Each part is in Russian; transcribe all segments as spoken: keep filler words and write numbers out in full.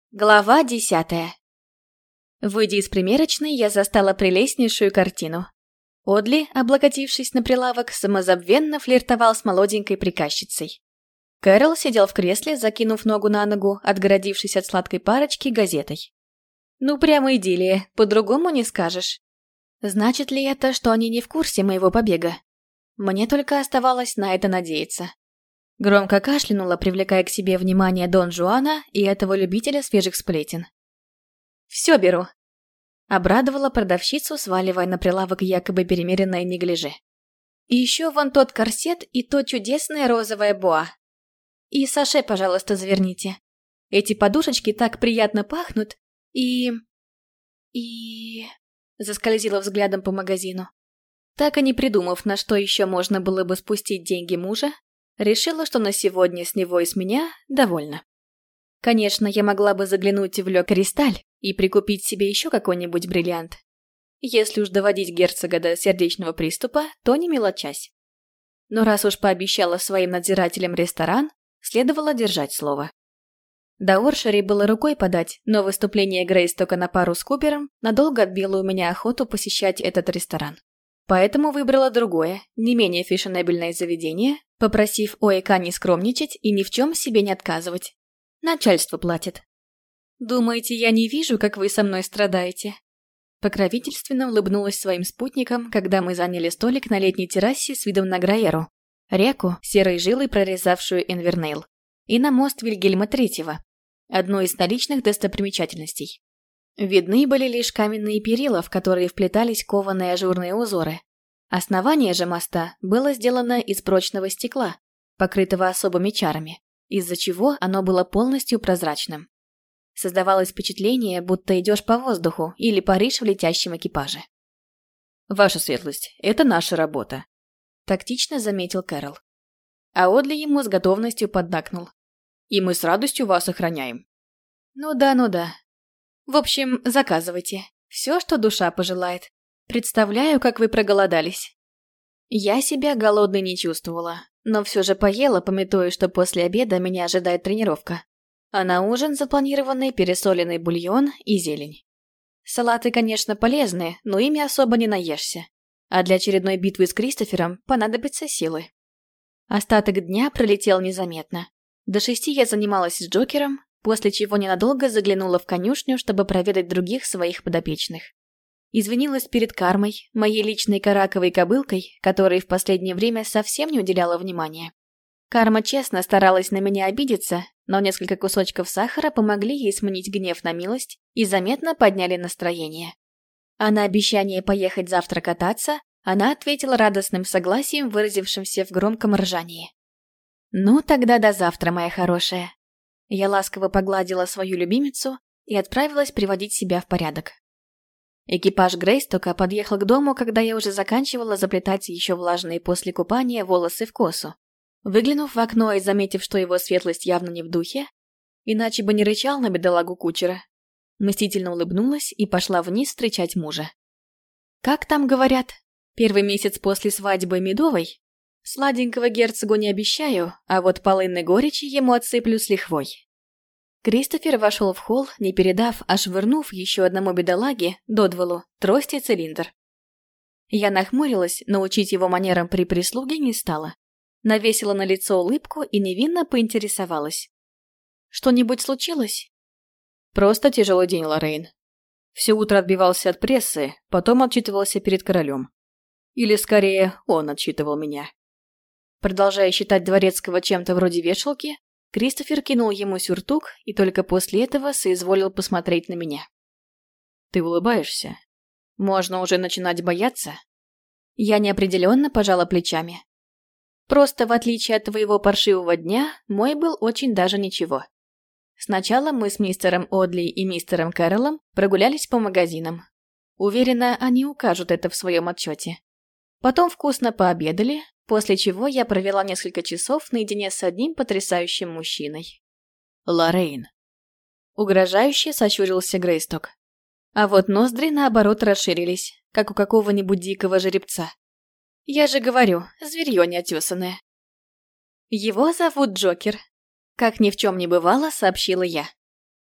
Глава десятая. Выйдя из примерочной, я застала прелестнейшую картину. Одли, облокотившись на прилавок, самозабвенно флиртовал с молоденькой приказчицей. Кэрол сидел в кресле, закинув ногу на ногу, отгородившись от сладкой парочки газетой. Ну, прямо идиллия, по-другому не скажешь. Значит ли это, что они не в курсе моего побега? Мне только оставалось на это надеяться. Громко кашлянула, привлекая к себе внимание Дон Жуана и этого любителя свежих сплетен. «Все беру», — обрадовала продавщицу, сваливая на прилавок якобы перемеренное неглиже. «И еще вон тот корсет и то чудесное розовое боа. И саше, пожалуйста, заверните. Эти подушечки так приятно пахнут и... и...» Заскользила взглядом по магазину. Так и не придумав, на что еще можно было бы спустить деньги мужа, решила, что на сегодня с него и с меня довольно. Конечно, я могла бы заглянуть в Ле Кристаль и прикупить себе еще какой-нибудь бриллиант. Если уж доводить герцога до сердечного приступа, то не мелочась. Но раз уж пообещала своим надзирателям ресторан, следовало держать слово. До Оршери было рукой подать, но выступление Грейстока на пару с Купером надолго отбило у меня охоту посещать этот ресторан. Поэтому выбрала другое, не менее фешенебельное заведение, попросив ОЭК не скромничать и ни в чем себе не отказывать. Начальство платит. «Думаете, я не вижу, как вы со мной страдаете?» Покровительственно улыбнулась своим спутникам, когда мы заняли столик на летней террасе с видом на Граеру, реку, серой жилой прорезавшую Инвернейл, и на мост Вильгельма Третьего, одну из столичных достопримечательностей. Видны были лишь каменные перила, в которые вплетались кованые ажурные узоры. Основание же моста было сделано из прочного стекла, покрытого особыми чарами, из-за чего оно было полностью прозрачным. Создавалось впечатление, будто идешь по воздуху или паришь в летящем экипаже. «Ваша светлость, это наша работа», — тактично заметил Кэрол. А Одли ему с готовностью поддакнул. «И мы с радостью вас охраняем». «Ну да, ну да. В общем, заказывайте. Все, что душа пожелает. Представляю, как вы проголодались». Я себя голодной не чувствовала, но все же поела, памятуя, что после обеда меня ожидает тренировка. А на ужин запланированный пересоленный бульон и зелень. Салаты, конечно, полезны, но ими особо не наешься. А для очередной битвы с Кристофером понадобятся силы. Остаток дня пролетел незаметно. До шести я занималась с Джокером, после чего ненадолго заглянула в конюшню, чтобы проведать других своих подопечных. Извинилась перед Кармой, моей личной караковой кобылкой, которой в последнее время совсем не уделяла внимания. Карма честно старалась на меня обидеться, но несколько кусочков сахара помогли ей сменить гнев на милость и заметно подняли настроение. А на обещание поехать завтра кататься она ответила радостным согласием, выразившимся в громком ржании. «Ну, тогда до завтра, моя хорошая». Я ласково погладила свою любимицу и отправилась приводить себя в порядок. Экипаж Грейстока подъехал к дому, когда я уже заканчивала заплетать еще влажные после купания волосы в косу. Выглянув в окно и заметив, что его светлость явно не в духе, иначе бы не рычал на бедолагу кучера, мстительно улыбнулась и пошла вниз встречать мужа. Как там говорят, первый месяц после свадьбы медовой? Сладенького герцогу не обещаю, а вот полынной горечи ему отсыплю с лихвой. Кристофер вошел в холл, не передав, а швырнув еще одному бедолаге, Додвеллу, трость и цилиндр. Я нахмурилась, но учить его манерам при прислуге не стала. Навесила на лицо улыбку и невинно поинтересовалась. «Что-нибудь случилось?» «Просто тяжелый день, Лоррейн. Все утро отбивался от прессы, потом отчитывался перед королем. Или, скорее, он отчитывал меня». Продолжая считать дворецкого чем-то вроде вешалки, Кристофер кинул ему сюртук и только после этого соизволил посмотреть на меня. «Ты улыбаешься? Можно уже начинать бояться?» Я неопределенно пожала плечами. Просто, в отличие от твоего паршивого дня, мой был очень даже ничего. Сначала мы с мистером Одли и мистером Кэролом прогулялись по магазинам. Уверена, они укажут это в своем отчете. Потом вкусно пообедали, после чего я провела несколько часов наедине с одним потрясающим мужчиной. «Лоррейн». Угрожающе сощурился Грейсток. А вот ноздри, наоборот, расширились, как у какого-нибудь дикого жеребца. Я же говорю, зверье неотесанное. Его зовут Джокер. Как ни в чем не бывало, сообщила я.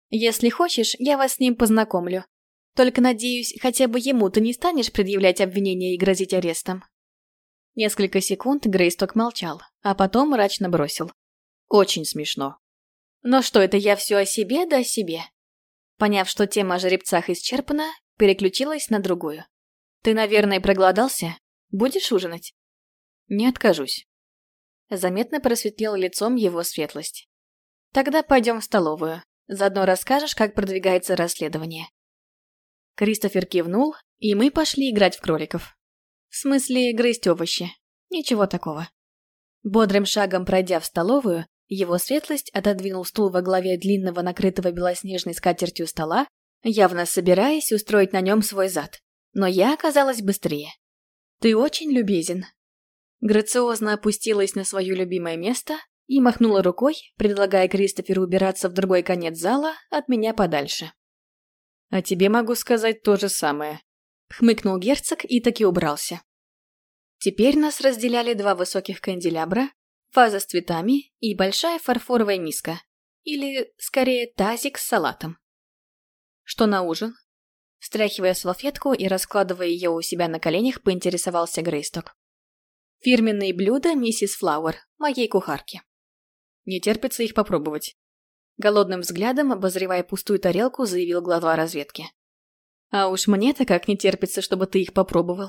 Если хочешь, я вас с ним познакомлю. Только, надеюсь, хотя бы ему ты не станешь предъявлять обвинения и грозить арестом». Несколько секунд Грейсток молчал, а потом мрачно бросил. «Очень смешно». «Но что это я все о себе да о себе?» Поняв, что тема о жеребцах исчерпана, переключилась на другую. «Ты, наверное, проголодался? Будешь ужинать?» «Не откажусь». Заметно просветлел лицом его светлость. «Тогда пойдем в столовую. Заодно расскажешь, как продвигается расследование». Кристофер кивнул, и мы пошли играть в кроликов. В смысле, грызть овощи. Ничего такого. Бодрым шагом пройдя в столовую, его светлость отодвинул стул во главе длинного накрытого белоснежной скатертью стола, явно собираясь устроить на нем свой зад. Но я оказалась быстрее. «Ты очень любезен». Грациозно опустилась на свое любимое место и махнула рукой, предлагая Кристоферу убираться в другой конец зала от меня подальше. «А тебе могу сказать то же самое», — хмыкнул герцог и таки убрался. Теперь нас разделяли два высоких канделябра, ваза с цветами и большая фарфоровая миска, или, скорее, тазик с салатом. «Что на ужин?» Встряхивая салфетку и раскладывая ее у себя на коленях, поинтересовался Грейсток. «Фирменные блюда миссис Флауэр, моей кухарки. Не терпится их попробовать». Голодным взглядом, обозревая пустую тарелку, заявил глава разведки. «А уж мне-то как не терпится, чтобы ты их попробовал».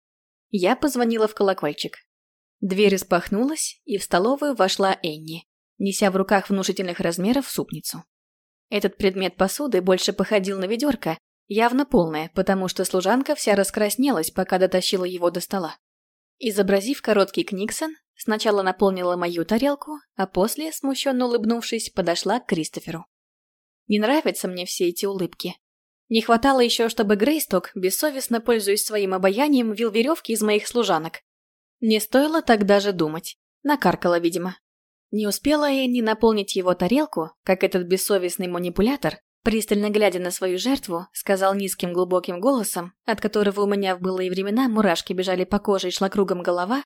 Я позвонила в колокольчик. Дверь распахнулась, и в столовую вошла Энни, неся в руках внушительных размеров супницу. Этот предмет посуды больше походил на ведерко, явно полное, потому что служанка вся раскраснелась, пока дотащила его до стола. Изобразив короткий книксон, сначала наполнила мою тарелку, а после, смущенно улыбнувшись, подошла к Кристоферу. Не нравятся мне все эти улыбки. Не хватало еще, чтобы Грейсток, бессовестно пользуясь своим обаянием, вил веревки из моих служанок. Не стоило так даже думать. Накаркала, видимо. Не успела Энни наполнить его тарелку, как этот бессовестный манипулятор, пристально глядя на свою жертву, сказал низким глубоким голосом, от которого у меня в былые времена мурашки бежали по коже и шла кругом голова.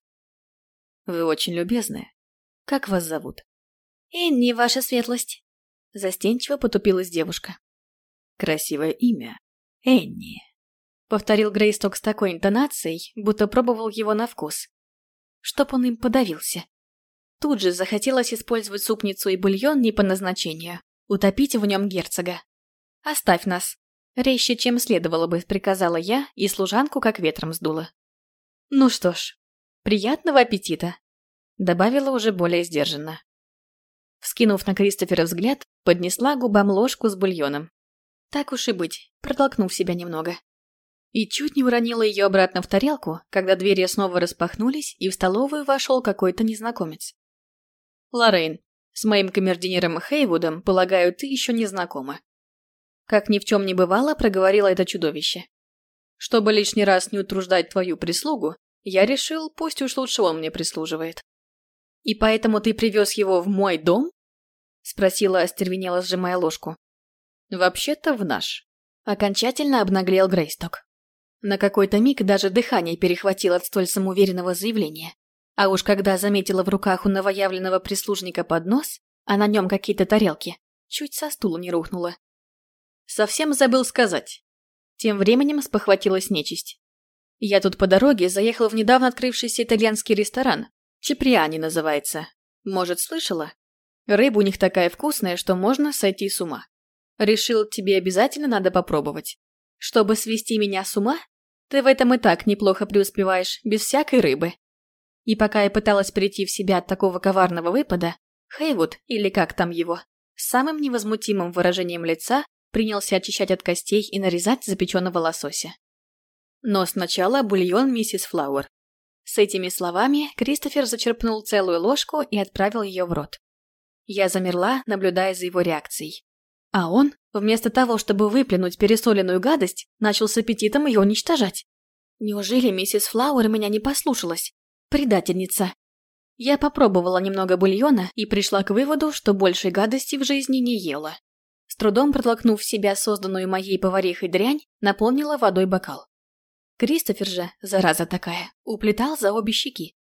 «Вы очень любезны. Как вас зовут?» «Энни, ваша светлость». Застенчиво потупилась девушка. «Красивое имя. Энни», — повторил Грейсток с такой интонацией, будто пробовал его на вкус. Чтоб он им подавился. Тут же захотелось использовать супницу и бульон не по назначению, утопить в нем герцога. «Оставь нас». Резче, чем следовало бы, приказала я, и служанку как ветром сдула. «Ну что ж, приятного аппетита», — добавила уже более сдержанно. Вскинув на Кристофера взгляд, поднесла к губам ложку с бульоном. Так уж и быть, протолкнув себя немного. И чуть не уронила ее обратно в тарелку, когда двери снова распахнулись, и в столовую вошел какой-то незнакомец. «Лоррейн, с моим камердинером Хейвудом, полагаю, ты еще не знакома». Как ни в чем не бывало, проговорило это чудовище. «Чтобы лишний раз не утруждать твою прислугу, я решил, пусть уж лучше он мне прислуживает». «И поэтому ты привез его в мой дом?» — спросила, остервенело сжимая ложку. «Вообще-то в наш». Окончательно обнаглел Грейсток. На какой-то миг даже дыхание перехватило от столь самоуверенного заявления. А уж когда заметила в руках у новоявленного прислужника поднос, а на нем какие-то тарелки, чуть со стула не рухнула. «Совсем забыл сказать». Тем временем спохватилась нечисть. «Я тут по дороге заехал в недавно открывшийся итальянский ресторан. Чиприани называется. Может, слышала? Рыба у них такая вкусная, что можно сойти с ума. Решил, тебе обязательно надо попробовать. Чтобы свести меня с ума? Ты в этом и так неплохо преуспеваешь, без всякой рыбы». И пока я пыталась прийти в себя от такого коварного выпада, Хейвуд, или как там его, с самым невозмутимым выражением лица принялся очищать от костей и нарезать запеченного лосося. Но сначала бульон миссис Флауэр. С этими словами Кристофер зачерпнул целую ложку и отправил ее в рот. Я замерла, наблюдая за его реакцией. А он, вместо того, чтобы выплюнуть пересоленную гадость, начал с аппетитом ее уничтожать. Неужели миссис Флауэр меня не послушалась? Предательница. Я попробовала немного бульона и пришла к выводу, что большей гадости в жизни не ела. С трудом протолкнув в себя созданную моей поварихой дрянь, наполнила водой бокал. Кристофер же, зараза такая, уплетал за обе щеки.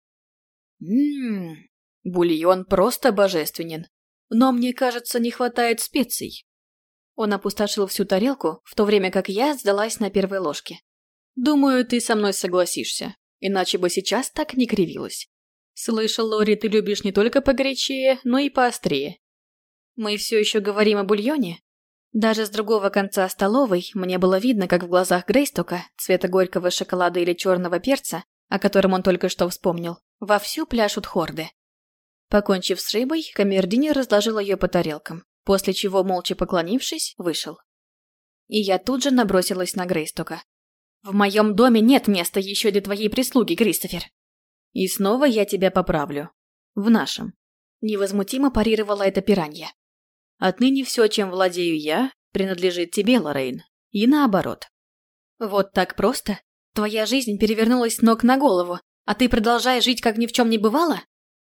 Ммм, бульон просто божественен. Но мне кажется, не хватает специй. Он опустошил всю тарелку, в то время как я сдалась на первой ложке. «Думаю, ты со мной согласишься, иначе бы сейчас так не кривилась. Слышал, Лори, ты любишь не только погорячее, но и поострее. Мы все еще говорим о бульоне?» Даже с другого конца столовой мне было видно, как в глазах Грейстока, цвета горького шоколада или черного перца, о котором он только что вспомнил, вовсю пляшут хорды. Покончив с рыбой, камердинер разложил ее по тарелкам, после чего, молча поклонившись, вышел. И я тут же набросилась на Грейстока. «В моем доме нет места еще для твоей прислуги, Кристофер!» «И снова я тебя поправлю. В нашем». Невозмутимо парировала эта пиранья. «Отныне все, чем владею я, принадлежит тебе, Лоррейн. И наоборот». «Вот так просто? Твоя жизнь перевернулась с ног на голову, а ты продолжаешь жить, как ни в чем не бывало?»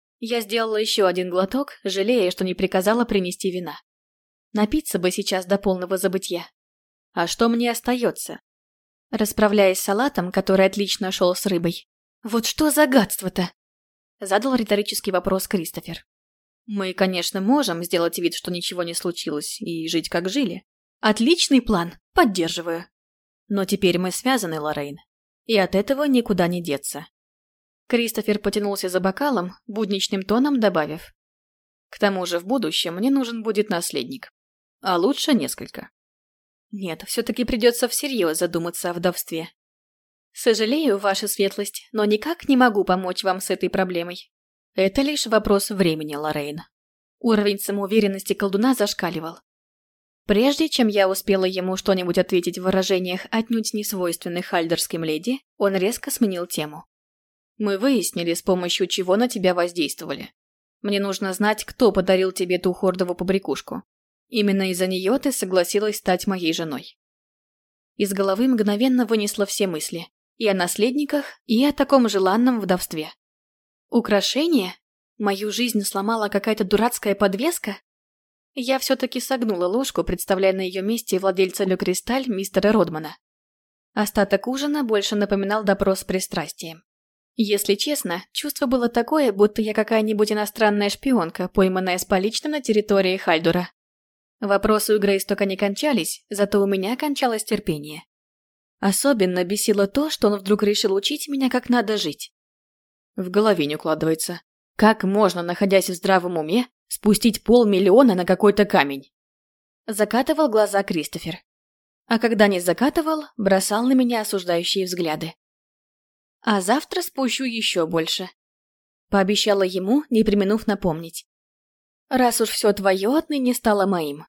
Я сделала еще один глоток, жалея, что не приказала принести вина. Напиться бы сейчас до полного забытья. А что мне остается? Расправляясь с салатом, который отлично шел с рыбой. «Вот что за гадство-то?» Задал риторический вопрос Кристофер. «Мы, конечно, можем сделать вид, что ничего не случилось, и жить как жили. Отличный план, поддерживаю. Но теперь мы связаны, Лоррейн, и от этого никуда не деться». Кристофер потянулся за бокалом, будничным тоном добавив. «К тому же в будущем мне нужен будет наследник. А лучше несколько». Нет, все-таки придется всерьез задуматься о вдовстве. «Сожалею, ваша светлость, но никак не могу помочь вам с этой проблемой. Это лишь вопрос времени, Лоррейн». Уровень самоуверенности колдуна зашкаливал. Прежде чем я успела ему что-нибудь ответить в выражениях, отнюдь не свойственных хальдерским леди, он резко сменил тему. «Мы выяснили, с помощью чего на тебя воздействовали. Мне нужно знать, кто подарил тебе ту хордову побрякушку. Именно из-за нее ты согласилась стать моей женой». Из головы мгновенно вынесла все мысли. И о наследниках, и о таком желанном вдовстве. Украшение? Мою жизнь сломала какая-то дурацкая подвеска? Я все-таки согнула ложку, представляя на ее месте владельца Ле Кристаль мистера Родмана. Остаток ужина больше напоминал допрос с пристрастием. Если честно, чувство было такое, будто я какая-нибудь иностранная шпионка, пойманная с поличным на территории Хальдура. Вопросы у Грейстока не кончались, зато у меня кончалось терпение. Особенно бесило то, что он вдруг решил учить меня, как надо жить. В голове не укладывается. Как можно, находясь в здравом уме, спустить полмиллиона на какой-то камень? Закатывал глаза Кристофер. А когда не закатывал, бросал на меня осуждающие взгляды. А завтра спущу еще больше. Пообещала ему, не преминув напомнить. Раз уж все твое отныне стало моим.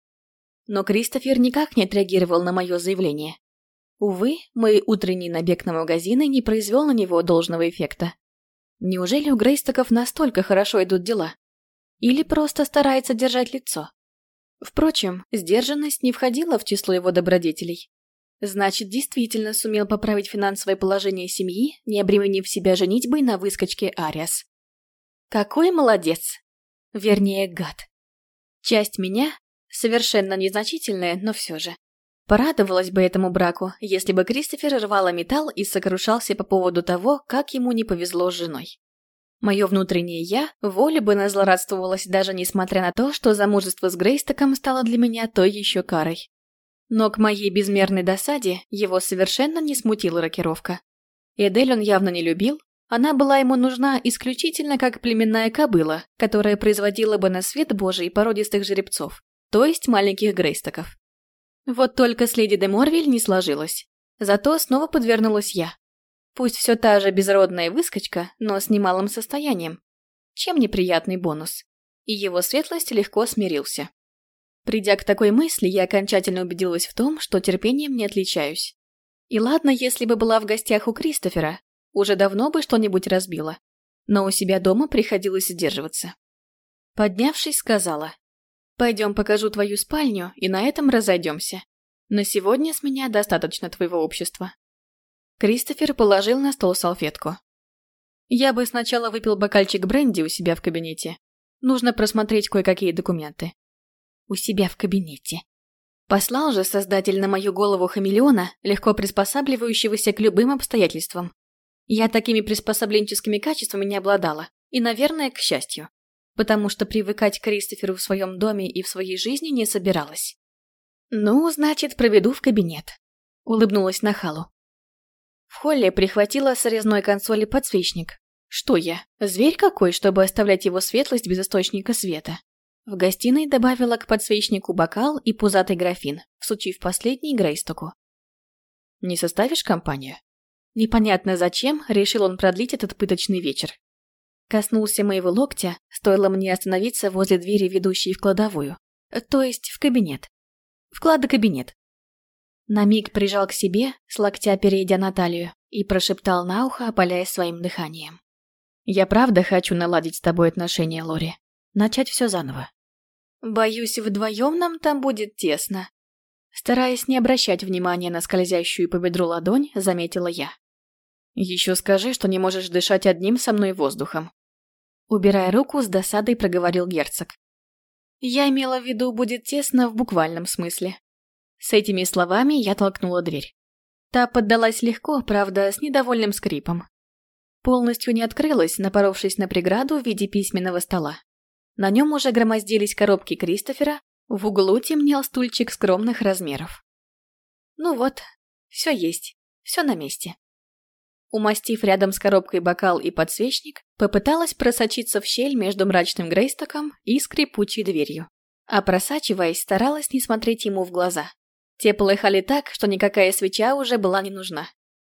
Но Кристофер никак не отреагировал на мое заявление. Увы, мой утренний набег на магазины не произвел на него должного эффекта. Неужели у Грейстоков настолько хорошо идут дела? Или просто старается держать лицо? Впрочем, сдержанность не входила в число его добродетелей. Значит, действительно сумел поправить финансовое положение семьи, не обременив себя женитьбой на выскочке Ариас. Какой молодец! Вернее, гад. Часть меня, совершенно незначительная, но все же, порадовалась бы этому браку, если бы Кристофер рвал металл и сокрушался по поводу того, как ему не повезло с женой. Мое внутреннее «я» воле бы назлорадствовалось, даже несмотря на то, что замужество с Грейстоком стало для меня той еще карой. Но к моей безмерной досаде его совершенно не смутила рокировка. Эдель он явно не любил, она была ему нужна исключительно как племенная кобыла, которая производила бы на свет Божий породистых жеребцов, то есть маленьких Грейстоков. Вот только с леди де Морвиль не сложилось. Зато снова подвернулась я. Пусть все та же безродная выскочка, но с немалым состоянием. Чем неприятный бонус. И его светлость легко смирился. Придя к такой мысли, я окончательно убедилась в том, что терпением не отличаюсь. И ладно, если бы была в гостях у Кристофера, уже давно бы что-нибудь разбила. Но у себя дома приходилось сдерживаться. Поднявшись, сказала: «Пойдем покажу твою спальню, и на этом разойдемся. На сегодня с меня достаточно твоего общества». Кристофер положил на стол салфетку. «Я бы сначала выпил бокальчик бренди у себя в кабинете. Нужно просмотреть кое-какие документы». «У себя в кабинете». Послал же создатель на мою голову хамелеона, легко приспосабливающегося к любым обстоятельствам. Я такими приспособленческими качествами не обладала, и, наверное, к счастью, потому что привыкать к Кристоферу в своем доме и в своей жизни не собиралась. Ну, значит, проведу в кабинет. Улыбнулась нахалу. В холле прихватила с резной консоли подсвечник. Что я, зверь какой, чтобы оставлять его светлость без источника света? В гостиной добавила к подсвечнику бокал и пузатый графин, всучив последний Грейстоку. «Не составишь компанию?» Непонятно зачем решил он продлить этот пыточный вечер. Коснулся моего локтя, стоило мне остановиться возле двери, ведущей в кладовую. То есть в кабинет. В кладокабинет. На миг прижал к себе, с локтя перейдя на талию, и прошептал на ухо, опаляя своим дыханием. «Я правда хочу наладить с тобой отношения, Лори. Начать все заново». «Боюсь, вдвоем нам там будет тесно». Стараясь не обращать внимания на скользящую по бедру ладонь, заметила я. «Еще скажи, что не можешь дышать одним со мной воздухом». Убирая руку, с досадой проговорил герцог. «Я имела в виду, будет тесно в буквальном смысле». С этими словами я толкнула дверь. Та поддалась легко, правда, с недовольным скрипом. Полностью не открылась, напоровшись на преграду в виде письменного стола. На нем уже громоздились коробки Кристофера, в углу темнел стульчик скромных размеров. Ну вот, все есть, все на месте. Умастив рядом с коробкой бокал и подсвечник, попыталась просочиться в щель между мрачным Грейстоком и скрипучей дверью. А просачиваясь, старалась не смотреть ему в глаза. Те полыхали так, что никакая свеча уже была не нужна.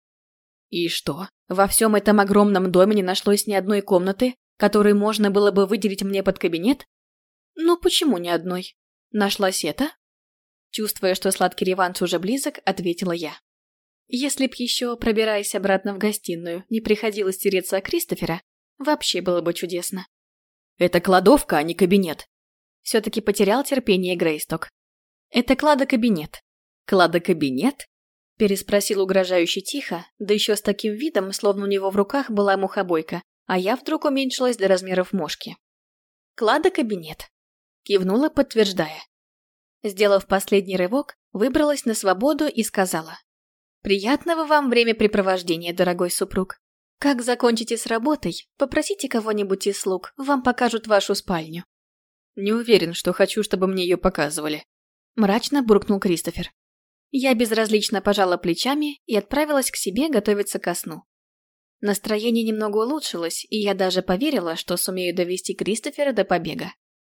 И что, во всем этом огромном доме не нашлось ни одной комнаты, которую можно было бы выделить мне под кабинет? Ну почему ни одной? Нашлась эта? Чувствуя, что сладкий реванш уже близок, ответила я. Если б еще, пробираясь обратно в гостиную, не приходилось тереться о Кристофера, вообще было бы чудесно. Это кладовка, а не кабинет. Все-таки потерял терпение Грейсток. Это кладокабинет. Кладокабинет? Переспросил угрожающе тихо, да еще с таким видом, словно у него в руках была мухобойка, а я вдруг уменьшилась до размеров мошки. Кладокабинет. Кивнула, подтверждая. Сделав последний рывок, выбралась на свободу и сказала. «Приятного вам времяпрепровождения, дорогой супруг. Как закончите с работой, попросите кого-нибудь из слуг, вам покажут вашу спальню». «Не уверен, что хочу, чтобы мне ее показывали», — мрачно буркнул Кристофер. Я безразлично пожала плечами и отправилась к себе готовиться ко сну. Настроение немного улучшилось, и я даже поверила, что сумею довести Кристофера до побега.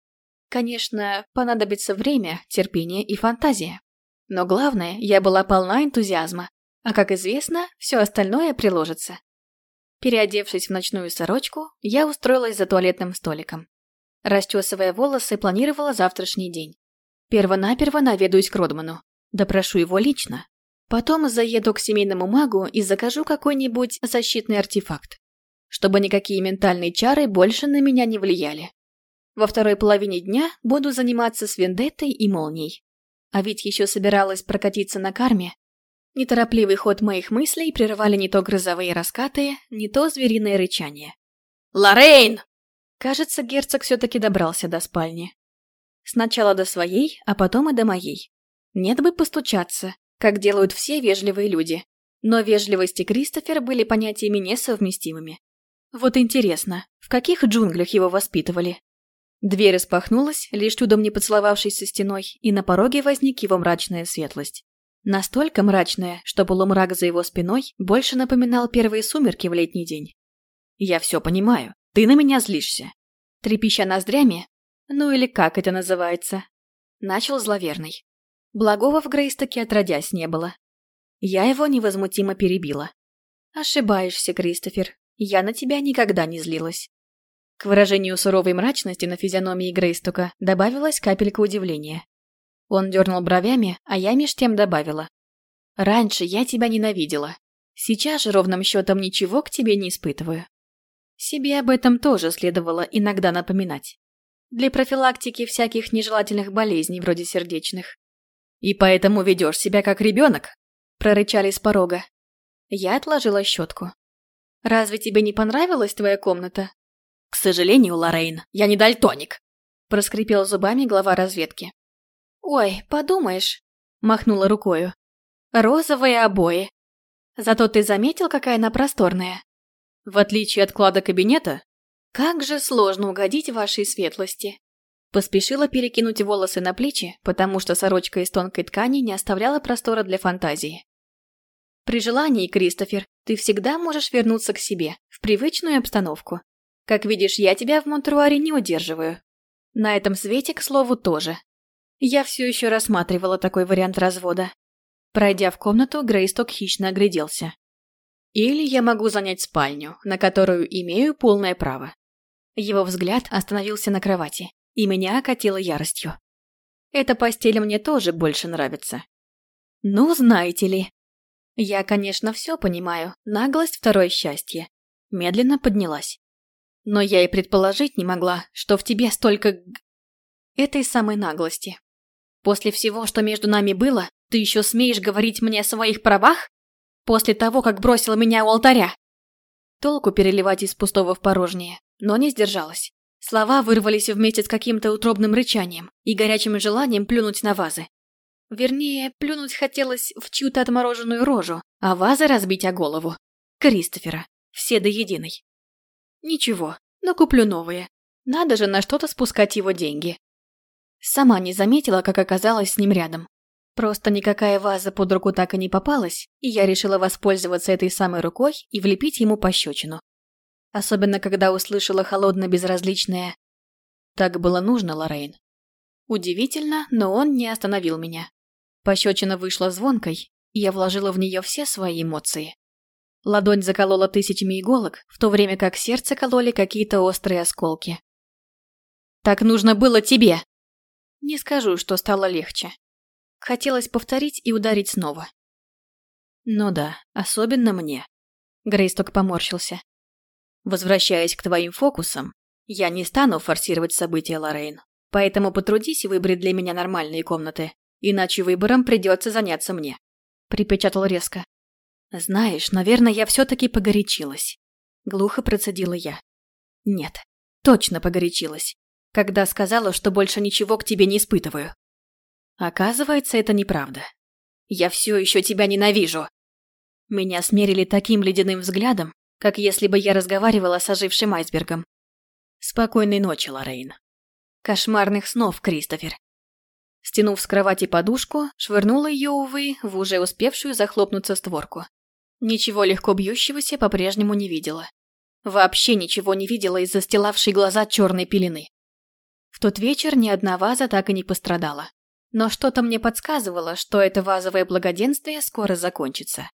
Конечно, понадобится время, терпение и фантазия. Но главное, я была полна энтузиазма, а, как известно, все остальное приложится. Переодевшись в ночную сорочку, я устроилась за туалетным столиком. Расчесывая волосы, планировала завтрашний день. Первонаперво наведаюсь к Родману. Допрошу его лично. Потом заеду к семейному магу и закажу какой-нибудь защитный артефакт, чтобы никакие ментальные чары больше на меня не влияли. Во второй половине дня буду заниматься с Вендеттой и Молнией. А ведь еще собиралась прокатиться на карме. Неторопливый ход моих мыслей прерывали не то грозовые раскаты, не то звериное рычание. «Лоррейн!» Кажется, герцог все-таки добрался до спальни. Сначала до своей, а потом и до моей. Нет бы постучаться, как делают все вежливые люди. Но вежливость и Кристофер были понятиями несовместимыми. Вот интересно, в каких джунглях его воспитывали? Дверь распахнулась, лишь чудом не поцеловавшись со стеной, и на пороге возник его мрачная светлость. Настолько мрачная, что полумрак за его спиной больше напоминал первые сумерки в летний день. «Я все понимаю, ты на меня злишься». Трепеща ноздрями, ну или как это называется, начал зловерный. Благого в Грейстоке отродясь не было. Я его невозмутимо перебила. «Ошибаешься, Кристофер, я на тебя никогда не злилась». К выражению суровой мрачности на физиономии Грейстока добавилась капелька удивления. Он дернул бровями, а я меж тем добавила. «Раньше я тебя ненавидела. Сейчас же ровным счетом ничего к тебе не испытываю». Себе об этом тоже следовало иногда напоминать. Для профилактики всяких нежелательных болезней вроде сердечных. «И поэтому ведешь себя как ребенок?» – прорычали с порога. Я отложила щетку. «Разве тебе не понравилась твоя комната?» «К сожалению, Лоррейн, я не дальтоник», – проскрипел зубами глава разведки. «Ой, подумаешь», – махнула рукою. «Розовые обои. Зато ты заметил, какая она просторная?» «В отличие от клада кабинета?» «Как же сложно угодить вашей светлости». Поспешила перекинуть волосы на плечи, потому что сорочка из тонкой ткани не оставляла простора для фантазии. При желании, Кристофер, ты всегда можешь вернуться к себе, в привычную обстановку. Как видишь, я тебя в Монтруаре не удерживаю. На этом свете, к слову, тоже. Я все еще рассматривала такой вариант развода. Пройдя в комнату, Грейсток хищно огляделся. Или я могу занять спальню, на которую имею полное право. Его взгляд остановился на кровати, и меня окатило яростью. Эта постель мне тоже больше нравится. Ну, знаете ли. Я, конечно, все понимаю, наглость – второе счастье. Медленно поднялась. Но я и предположить не могла, что в тебе столько г... этой самой наглости. После всего, что между нами было, ты еще смеешь говорить мне о своих правах? После того, как бросила меня у алтаря. Толку переливать из пустого в порожнее, но не сдержалась. Слова вырвались вместе с каким-то утробным рычанием и горячим желанием плюнуть на вазы. Вернее, плюнуть хотелось в чью-то отмороженную рожу, а вазы разбить о голову. Кристофера. Все до единой. Ничего, но куплю новые. Надо же на что-то спускать его деньги. Сама не заметила, как оказалась с ним рядом. Просто никакая ваза под руку так и не попалась, и я решила воспользоваться этой самой рукой и влепить ему пощечину. Особенно, когда услышала холодно-безразличное «Так было нужно, Лоррейн». Удивительно, но он не остановил меня. Пощечина вышла звонкой, и я вложила в нее все свои эмоции. Ладонь заколола тысячами иголок, в то время как сердце кололи какие-то острые осколки. «Так нужно было тебе!» Не скажу, что стало легче. Хотелось повторить и ударить снова. Ну да, особенно мне. Грейсток поморщился. Возвращаясь к твоим фокусам, я не стану форсировать события, Лоррейн. Поэтому потрудись выбрать для меня нормальные комнаты, иначе выбором придется заняться мне. Припечатал резко. Знаешь, наверное, я все-таки погорячилась. Глухо процедила я. Нет, точно погорячилась. Когда сказала, что больше ничего к тебе не испытываю. Оказывается, это неправда. Я все еще тебя ненавижу. Меня смерили таким ледяным взглядом, как если бы я разговаривала с ожившим айсбергом. Спокойной ночи, Лоррейн. Кошмарных снов, Кристофер. Стянув с кровати подушку, швырнула ее, увы, в уже успевшую захлопнуться створку. Ничего легко бьющегося по-прежнему не видела. Вообще ничего не видела из застилавшей глаза черной пелены. В тот вечер ни одна ваза так и не пострадала. Но что-то мне подсказывало, что это вазовое благоденствие скоро закончится.